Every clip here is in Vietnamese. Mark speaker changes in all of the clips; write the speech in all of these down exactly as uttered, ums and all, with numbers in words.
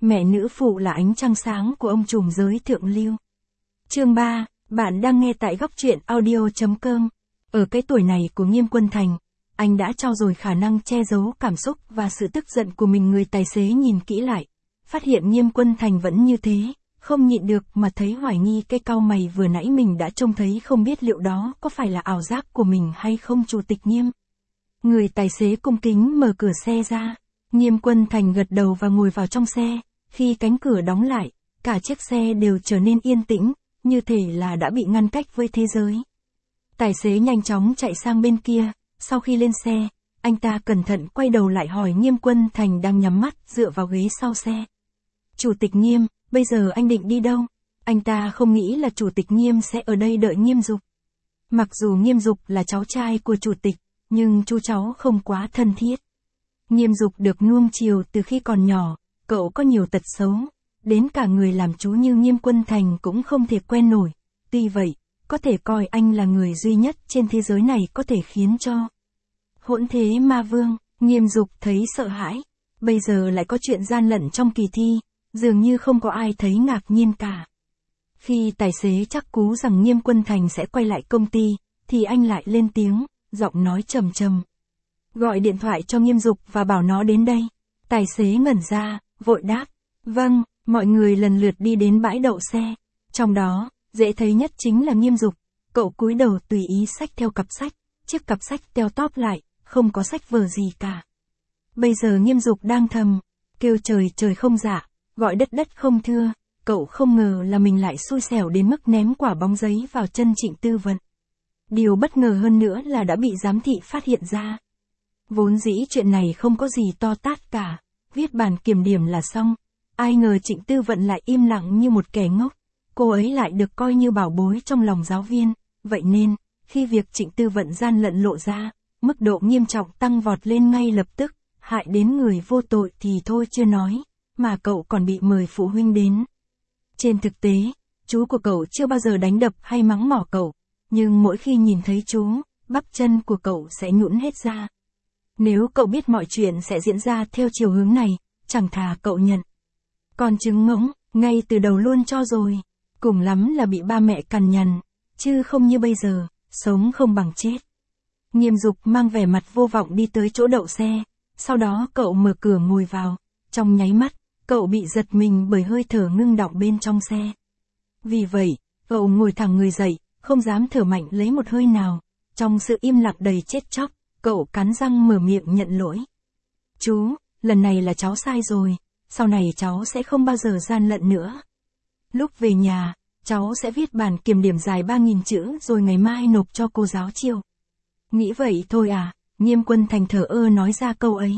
Speaker 1: mẹ nữ phụ là ánh trăng sáng của ông trùm giới thượng lưu. Chương ba, bạn đang nghe tại góc truyện audio chấm com. Ở cái tuổi này của Nghiêm Quân Thành, anh đã trau dồi khả năng che giấu cảm xúc và sự tức giận của mình. Người tài xế nhìn kỹ lại, phát hiện Nghiêm Quân Thành vẫn như thế, không nhịn được mà thấy hoài nghi. Cái cau mày vừa nãy mình đã trông thấy không biết liệu đó có phải là ảo giác của mình hay không. Chủ tịch Nghiêm. Người tài xế cung kính mở cửa xe ra. Nghiêm Quân Thành gật đầu và ngồi vào trong xe. Khi cánh cửa đóng lại, cả chiếc xe đều trở nên yên tĩnh, như thể là đã bị ngăn cách với thế giới. Tài xế nhanh chóng chạy sang bên kia. Sau khi lên xe, anh ta cẩn thận quay đầu lại hỏi Nghiêm Quân Thành đang nhắm mắt dựa vào ghế sau xe. Chủ tịch Nghiêm, bây giờ anh định đi đâu? Anh ta không nghĩ là Chủ tịch Nghiêm sẽ ở đây đợi Nghiêm Dục. Mặc dù Nghiêm Dục là cháu trai của Chủ tịch, nhưng chú cháu không quá thân thiết. Nghiêm Dục được nuông chiều từ khi còn nhỏ, cậu có nhiều tật xấu, đến cả người làm chú như Nghiêm Quân Thành cũng không thể quen nổi. Tuy vậy, có thể coi anh là người duy nhất trên thế giới này có thể khiến cho hỗn thế ma vương. Nghiêm Dục thấy sợ hãi, bây giờ lại có chuyện gian lận trong kỳ thi, dường như không có ai thấy ngạc nhiên cả. Khi tài xế chắc cú rằng Nghiêm Quân Thành sẽ quay lại công ty, thì anh lại lên tiếng, giọng nói trầm trầm. Gọi điện thoại cho Nghiêm Dục và bảo nó đến đây. Tài xế ngẩn ra, vội đáp. Vâng. Mọi người lần lượt đi đến bãi đậu xe. Trong đó, dễ thấy nhất chính là Nghiêm Dục. Cậu cúi đầu tùy ý xách theo cặp sách. Chiếc cặp sách teo tóp lại, không có sách vở gì cả. Bây giờ Nghiêm Dục đang thầm kêu trời trời không dạ, gọi đất đất không thưa. Cậu không ngờ là mình lại xui xẻo đến mức ném quả bóng giấy vào chân Trịnh Tư Vận. Điều bất ngờ hơn nữa là đã bị giám thị phát hiện ra. Vốn dĩ chuyện này không có gì to tát cả, viết bản kiểm điểm là xong. Ai ngờ Trịnh Tư Vận lại im lặng như một kẻ ngốc. Cô ấy lại được coi như bảo bối trong lòng giáo viên. Vậy nên, khi việc Trịnh Tư Vận gian lận lộ ra, mức độ nghiêm trọng tăng vọt lên ngay lập tức. Hại đến người vô tội thì thôi chưa nói, mà cậu còn bị mời phụ huynh đến. Trên thực tế, chú của cậu chưa bao giờ đánh đập hay mắng mỏ cậu, nhưng mỗi khi nhìn thấy chú, bắp chân của cậu sẽ nhũn hết ra. Nếu cậu biết mọi chuyện sẽ diễn ra theo chiều hướng này, chẳng thà cậu nhận. Còn trứng ngỗng, ngay từ đầu luôn cho rồi. Cùng lắm là bị ba mẹ cằn nhằn, chứ không như bây giờ, sống không bằng chết. Nghiêm Dục mang vẻ mặt vô vọng đi tới chỗ đậu xe. Sau đó cậu mở cửa ngồi vào. Trong nháy mắt, cậu bị giật mình bởi hơi thở ngưng đọng bên trong xe. Vì vậy, cậu ngồi thẳng người dậy, không dám thở mạnh lấy một hơi nào. Trong sự im lặng đầy chết chóc, cậu cắn răng mở miệng nhận lỗi. Chú, lần này là cháu sai rồi, sau này cháu sẽ không bao giờ gian lận nữa. Lúc về nhà, cháu sẽ viết bản kiểm điểm dài ba nghìn chữ rồi ngày mai nộp cho cô giáo chiều. Nghĩ vậy thôi à? Nghiêm Quân Thành thờ ơ nói ra câu ấy.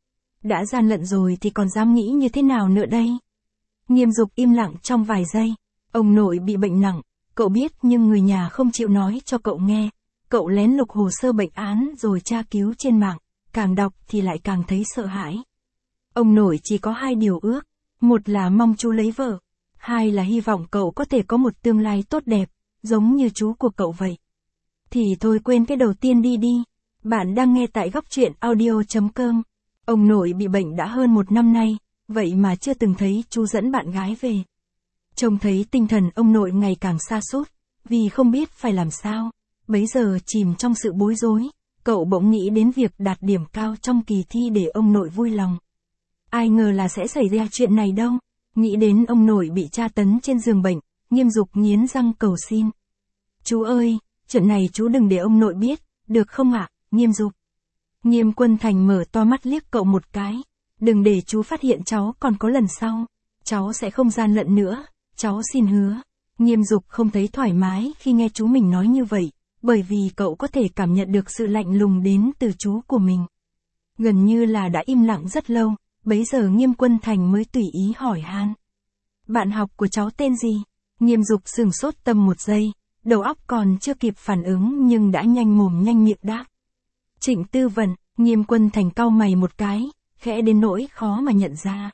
Speaker 1: Đã gian lận rồi thì còn dám nghĩ như thế nào nữa đây? Nghiêm Dục im lặng trong vài giây. Ông nội bị bệnh nặng, cậu biết nhưng người nhà không chịu nói cho cậu nghe. Cậu lén lục hồ sơ bệnh án rồi tra cứu trên mạng, càng đọc thì lại càng thấy sợ hãi. Ông nội chỉ có hai điều ước, một là mong chú lấy vợ, hai là hy vọng cậu có thể có một tương lai tốt đẹp, giống như chú của cậu vậy. Thì thôi quên cái đầu tiên đi đi. Bạn đang nghe tại góc truyện audio chấm com. Ông nội bị bệnh đã hơn một năm nay, vậy mà chưa từng thấy chú dẫn bạn gái về. Trông thấy tinh thần ông nội ngày càng sa sút, vì không biết phải làm sao. Bấy giờ chìm trong sự bối rối, cậu bỗng nghĩ đến việc đạt điểm cao trong kỳ thi để ông nội vui lòng. Ai ngờ là sẽ xảy ra chuyện này đâu. Nghĩ đến ông nội bị tra tấn trên giường bệnh, Nghiêm Dục nghiến răng cầu xin. Chú ơi, chuyện này chú đừng để ông nội biết, được không ạ, Nghiêm Dục? Nghiêm Quân Thành mở to mắt liếc cậu một cái. Đừng để chú phát hiện cháu còn có lần sau. Cháu sẽ không gian lận nữa, cháu xin hứa. Nghiêm Dục không thấy thoải mái khi nghe chú mình nói như vậy, bởi vì cậu có thể cảm nhận được sự lạnh lùng đến từ chú của mình. Gần như là đã im lặng rất lâu, bấy giờ Nghiêm Quân Thành mới tùy ý hỏi han. Bạn học của cháu tên gì? Nghiêm Dục sửng sốt tầm một giây, đầu óc còn chưa kịp phản ứng nhưng đã nhanh mồm nhanh miệng đáp. Trịnh Tư Vận. Nghiêm Quân Thành cau mày một cái, khẽ đến nỗi khó mà nhận ra.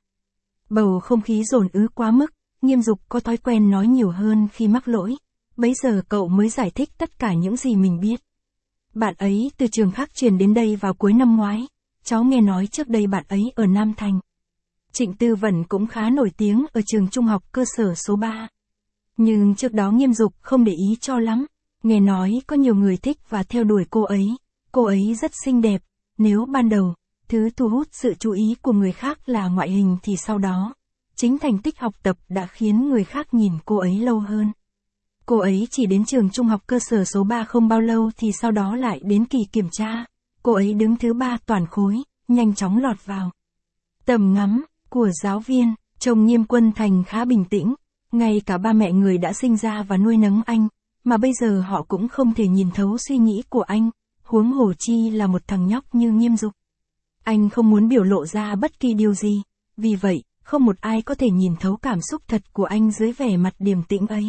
Speaker 1: Bầu không khí dồn ứ quá mức, Nghiêm Dục có thói quen nói nhiều hơn khi mắc lỗi. Bấy giờ cậu mới giải thích tất cả những gì mình biết. Bạn ấy từ trường khác chuyển đến đây vào cuối năm ngoái. Cháu nghe nói trước đây bạn ấy ở Nam Thành. Trịnh Tư Vận cũng khá nổi tiếng ở trường trung học cơ sở số ba. Nhưng trước đó Nghiêm Dục không để ý cho lắm, nghe nói có nhiều người thích và theo đuổi cô ấy, cô ấy rất xinh đẹp, nếu ban đầu, thứ thu hút sự chú ý của người khác là ngoại hình thì sau đó, chính thành tích học tập đã khiến người khác nhìn cô ấy lâu hơn. Cô ấy chỉ đến trường trung học cơ sở số ba không bao lâu thì sau đó lại đến kỳ kiểm tra, cô ấy đứng thứ ba toàn khối, nhanh chóng lọt vào tầm ngắm của giáo viên. Chồng Nghiêm Quân Thành khá bình tĩnh, ngay cả ba mẹ người đã sinh ra và nuôi nấng anh, mà bây giờ họ cũng không thể nhìn thấu suy nghĩ của anh, huống hồ chi là một thằng nhóc như Nghiêm Dục. Anh không muốn biểu lộ ra bất kỳ điều gì, vì vậy, không một ai có thể nhìn thấu cảm xúc thật của anh dưới vẻ mặt điềm tĩnh ấy.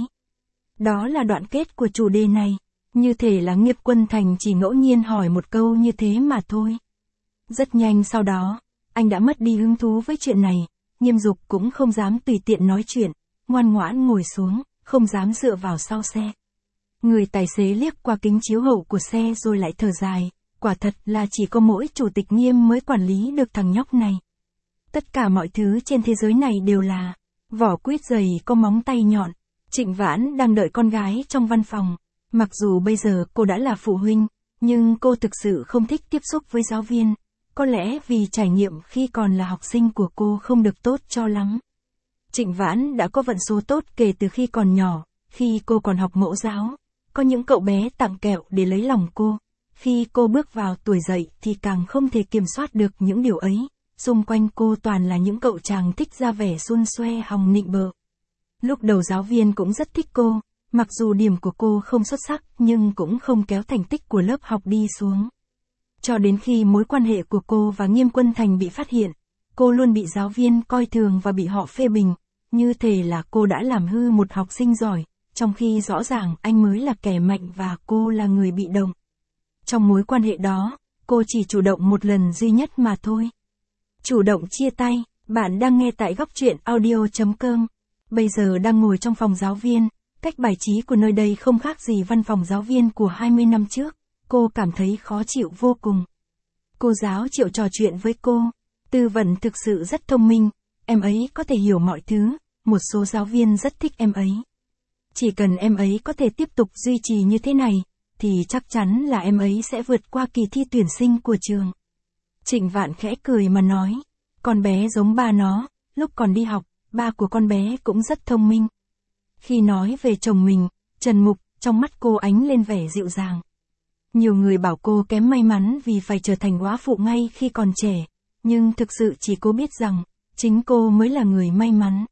Speaker 1: Đó là đoạn kết của chủ đề này, như thể là Nghiêm Quân Thành chỉ ngẫu nhiên hỏi một câu như thế mà thôi. Rất nhanh sau đó, anh đã mất đi hứng thú với chuyện này, Nghiêm Dục cũng không dám tùy tiện nói chuyện, ngoan ngoãn ngồi xuống, không dám dựa vào sau xe. Người tài xế liếc qua kính chiếu hậu của xe rồi lại thở dài, quả thật là chỉ có mỗi chủ tịch Nghiêm mới quản lý được thằng nhóc này. Tất cả mọi thứ trên thế giới này đều là vỏ quýt dày có móng tay nhọn. Trịnh Vãn đang đợi con gái trong văn phòng, mặc dù bây giờ cô đã là phụ huynh, nhưng cô thực sự không thích tiếp xúc với giáo viên, có lẽ vì trải nghiệm khi còn là học sinh của cô không được tốt cho lắm. Trịnh Vãn đã có vận số tốt kể từ khi còn nhỏ, khi cô còn học mẫu giáo, có những cậu bé tặng kẹo để lấy lòng cô, khi cô bước vào tuổi dậy thì càng không thể kiểm soát được những điều ấy, xung quanh cô toàn là những cậu chàng thích ra vẻ xun xoe hòng nịnh bợ. Lúc đầu giáo viên cũng rất thích cô, mặc dù điểm của cô không xuất sắc nhưng cũng không kéo thành tích của lớp học đi xuống. Cho đến khi mối quan hệ của cô và Nghiêm Quân Thành bị phát hiện, cô luôn bị giáo viên coi thường và bị họ phê bình, như thể là cô đã làm hư một học sinh giỏi, trong khi rõ ràng anh mới là kẻ mạnh và cô là người bị động. Trong mối quan hệ đó, cô chỉ chủ động một lần duy nhất mà thôi. Chủ động chia tay, bạn đang nghe tại góc truyện audio chấm com. Bây giờ đang ngồi trong phòng giáo viên, cách bài trí của nơi đây không khác gì văn phòng giáo viên của hai mươi năm trước, cô cảm thấy khó chịu vô cùng. Cô giáo Triệu trò chuyện với cô, Tư Vận thực sự rất thông minh, em ấy có thể hiểu mọi thứ, một số giáo viên rất thích em ấy. Chỉ cần em ấy có thể tiếp tục duy trì như thế này, thì chắc chắn là em ấy sẽ vượt qua kỳ thi tuyển sinh của trường. Trịnh Vạn khẽ cười mà nói, con bé giống ba nó, lúc còn đi học, ba của con bé cũng rất thông minh. Khi nói về chồng mình, Trần Mục, trong mắt cô ánh lên vẻ dịu dàng. Nhiều người bảo cô kém may mắn vì phải trở thành góa phụ ngay khi còn trẻ, nhưng thực sự chỉ cô biết rằng, chính cô mới là người may mắn.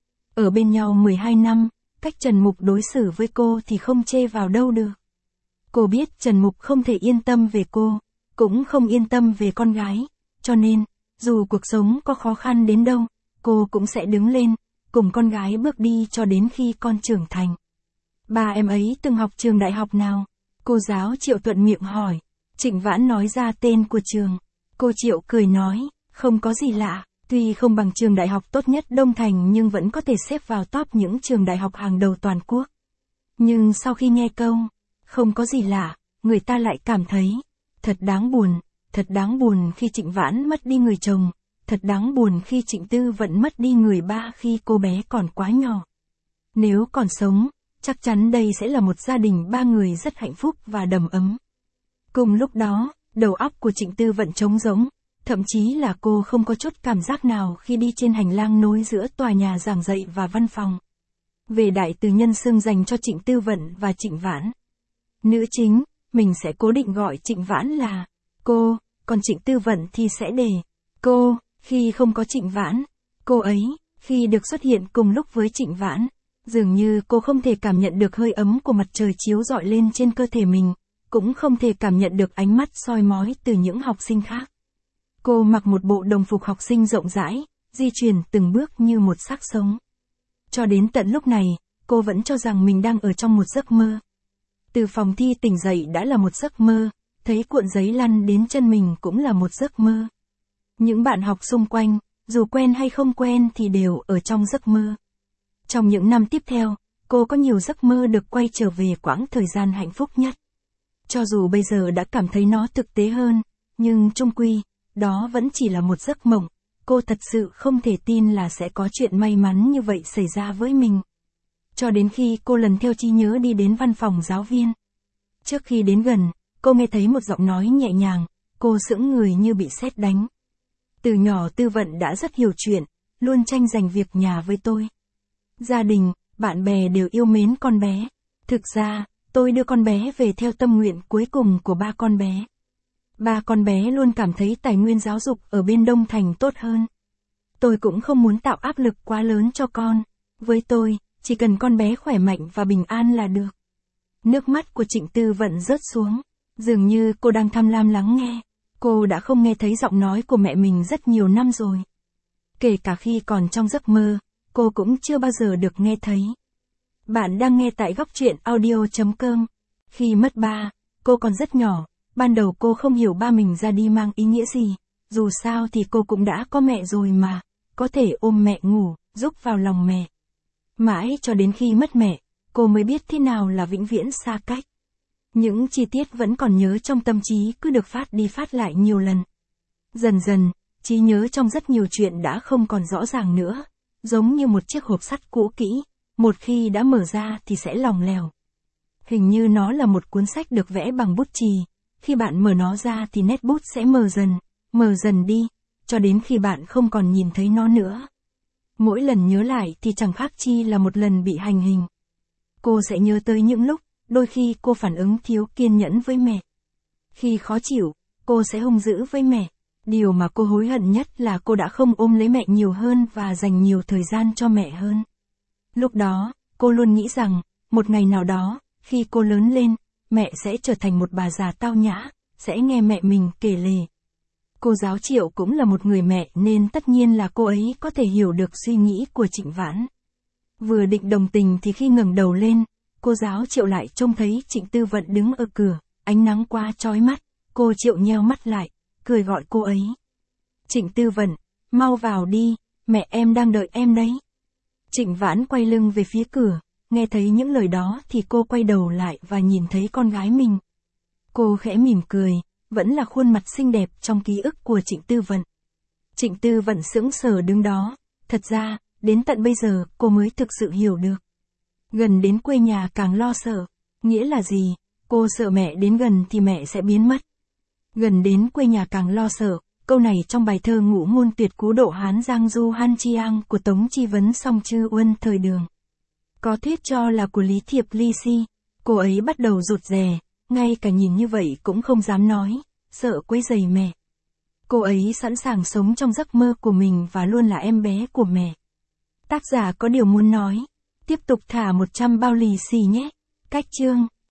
Speaker 1: Ở bên nhau mười hai năm, cách Trần Mục đối xử với cô thì không chê vào đâu được. Cô biết Trần Mục không thể yên tâm về cô, cũng không yên tâm về con gái, cho nên, dù cuộc sống có khó khăn đến đâu, cô cũng sẽ đứng lên, cùng con gái bước đi cho đến khi con trưởng thành. Ba em ấy từng học trường đại học nào? Cô giáo Triệu thuận miệng hỏi. Trịnh Vãn nói ra tên của trường. Cô Triệu cười nói, không có gì lạ, tuy không bằng trường đại học tốt nhất Đông Thành nhưng vẫn có thể xếp vào top những trường đại học hàng đầu toàn quốc. Nhưng sau khi nghe câu, không có gì lạ, người ta lại cảm thấy, thật đáng buồn, thật đáng buồn khi Trịnh Vãn mất đi người chồng, thật đáng buồn khi Trịnh Tư Vận mất đi người ba khi cô bé còn quá nhỏ. Nếu còn sống, chắc chắn đây sẽ là một gia đình ba người rất hạnh phúc và đầm ấm. Cùng lúc đó, đầu óc của Trịnh Tư Vận trống rỗng, thậm chí là cô không có chút cảm giác nào khi đi trên hành lang nối giữa tòa nhà giảng dạy và văn phòng. Về đại từ nhân xưng dành cho Trịnh Tư Vận và Trịnh Vãn. Nữ chính, mình sẽ cố định gọi Trịnh Vãn là cô, còn Trịnh Tư Vận thì sẽ để cô. Khi không có Trịnh Vãn, cô ấy, khi được xuất hiện cùng lúc với Trịnh Vãn, dường như cô không thể cảm nhận được hơi ấm của mặt trời chiếu rọi lên trên cơ thể mình, cũng không thể cảm nhận được ánh mắt soi mói từ những học sinh khác. Cô mặc một bộ đồng phục học sinh rộng rãi, di chuyển từng bước như một xác sống. Cho đến tận lúc này, cô vẫn cho rằng mình đang ở trong một giấc mơ. Từ phòng thi tỉnh dậy đã là một giấc mơ, thấy cuộn giấy lăn đến chân mình cũng là một giấc mơ. Những bạn học xung quanh, dù quen hay không quen thì đều ở trong giấc mơ. Trong những năm tiếp theo, cô có nhiều giấc mơ được quay trở về quãng thời gian hạnh phúc nhất. Cho dù bây giờ đã cảm thấy nó thực tế hơn, nhưng chung quy, đó vẫn chỉ là một giấc mộng, cô thật sự không thể tin là sẽ có chuyện may mắn như vậy xảy ra với mình. Cho đến khi cô lần theo trí nhớ đi đến văn phòng giáo viên. Trước khi đến gần, cô nghe thấy một giọng nói nhẹ nhàng, cô sững người như bị sét đánh. Từ nhỏ Tư Vận đã rất hiểu chuyện, luôn tranh giành việc nhà với tôi. Gia đình, bạn bè đều yêu mến con bé. Thực ra, tôi đưa con bé về theo tâm nguyện cuối cùng của ba con bé. Ba con bé luôn cảm thấy tài nguyên giáo dục ở bên Đông Thành tốt hơn. Tôi cũng không muốn tạo áp lực quá lớn cho con. Với tôi, chỉ cần con bé khỏe mạnh và bình an là được. Nước mắt của Trịnh Tư Vận rớt xuống. Dường như cô đang tham lam lắng nghe. Cô đã không nghe thấy giọng nói của mẹ mình rất nhiều năm rồi. Kể cả khi còn trong giấc mơ, cô cũng chưa bao giờ được nghe thấy. Bạn đang nghe tại góc truyện audio chấm com. Khi mất ba, cô còn rất nhỏ. Ban đầu cô không hiểu ba mình ra đi mang ý nghĩa gì. Dù sao thì cô cũng đã có mẹ rồi mà. Có thể ôm mẹ ngủ, rúc vào lòng mẹ. Mãi cho đến khi mất mẹ, cô mới biết thế nào là vĩnh viễn xa cách. Những chi tiết vẫn còn nhớ trong tâm trí cứ được phát đi phát lại nhiều lần. Dần dần, trí nhớ trong rất nhiều chuyện đã không còn rõ ràng nữa. Giống như một chiếc hộp sắt cũ kỹ, một khi đã mở ra thì sẽ lỏng lẻo. Hình như nó là một cuốn sách được vẽ bằng bút chì. Khi bạn mở nó ra thì nét bút sẽ mờ dần, mờ dần đi, cho đến khi bạn không còn nhìn thấy nó nữa. Mỗi lần nhớ lại thì chẳng khác chi là một lần bị hành hình. Cô sẽ nhớ tới những lúc, đôi khi cô phản ứng thiếu kiên nhẫn với mẹ. Khi khó chịu, cô sẽ hung dữ với mẹ. Điều mà cô hối hận nhất là cô đã không ôm lấy mẹ nhiều hơn và dành nhiều thời gian cho mẹ hơn. Lúc đó, cô luôn nghĩ rằng, một ngày nào đó, khi cô lớn lên, mẹ sẽ trở thành một bà già tao nhã, sẽ nghe mẹ mình kể lể. Cô giáo Triệu cũng là một người mẹ nên tất nhiên là cô ấy có thể hiểu được suy nghĩ của Trịnh Vãn. Vừa định đồng tình thì khi ngẩng đầu lên, cô giáo Triệu lại trông thấy Trịnh Tư Vận đứng ở cửa, ánh nắng quá chói mắt, cô Triệu nheo mắt lại, cười gọi cô ấy. Trịnh Tư Vận, mau vào đi, mẹ em đang đợi em đấy. Trịnh Vãn quay lưng về phía cửa, nghe thấy những lời đó thì cô quay đầu lại và nhìn thấy con gái mình. Cô khẽ mỉm cười, vẫn là khuôn mặt xinh đẹp trong ký ức của Trịnh Tư Vận. Trịnh Tư Vận sững sờ đứng đó, thật ra, đến tận bây giờ cô mới thực sự hiểu được. Gần đến quê nhà càng lo sợ, nghĩa là gì? Cô sợ mẹ đến gần thì mẹ sẽ biến mất. Gần đến quê nhà càng lo sợ, câu này trong bài thơ Ngũ Ngôn Tuyệt Cú Độ Hán Giang Du Han Chiang của Tống Chi Vấn Song Chư Uân thời Đường. Có thuyết cho là của Lý Thiệp Ly Si, cô ấy bắt đầu rụt rè, ngay cả nhìn như vậy cũng không dám nói, sợ quấy rầy mẹ. Cô ấy sẵn sàng sống trong giấc mơ của mình và luôn là em bé của mẹ. Tác giả có điều muốn nói, tiếp tục thả một trăm bao lì xì nhé. Cách chương